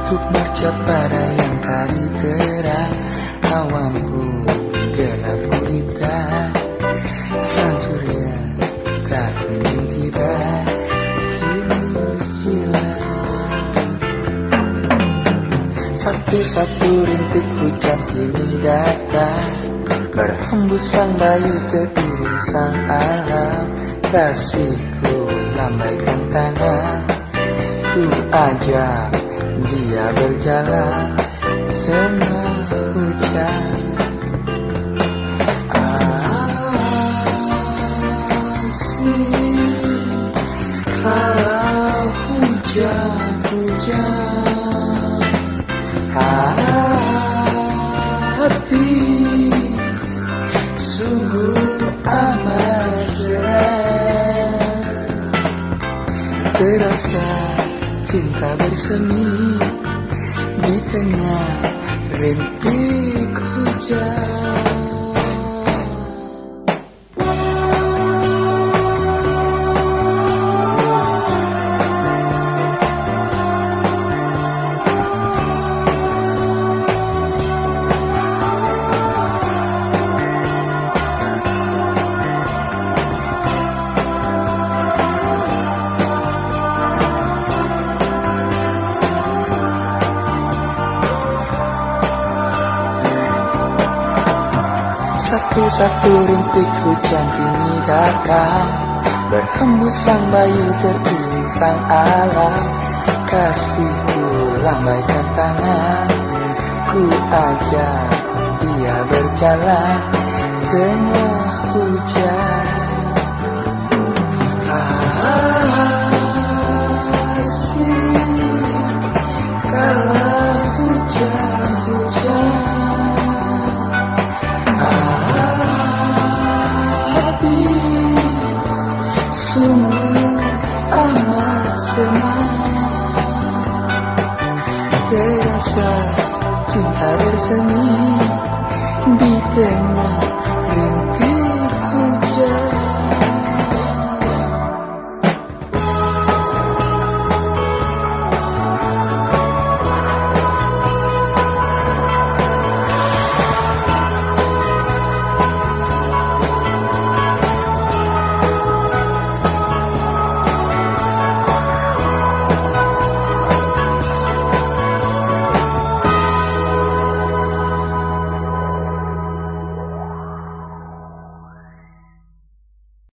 Untuk mercapai yang tadi terang, awanku gelap gulita, sang surya tak kunjung tiba, kini hilang. Satu-satu rintik hujan kini datang, berhembusan bayu terpiring sang alam. Kasihku lambaikan tangan, ku ajak dia berjalan tengah hujan. Asik kalau hujan-hujan, hati sungguh amat senang. Terasa cinta bersemi di tengah rintik hujan. Satu-satu rintik hujan kini datang, berhembusan bayu teriring sang alam. Kasihku lambaikan tangan, ku ajak dia berjalan tengah hujan. Asik kalau hujan-hujan, sungguh amat senang. Terasa cinta bersemi di tengah rintik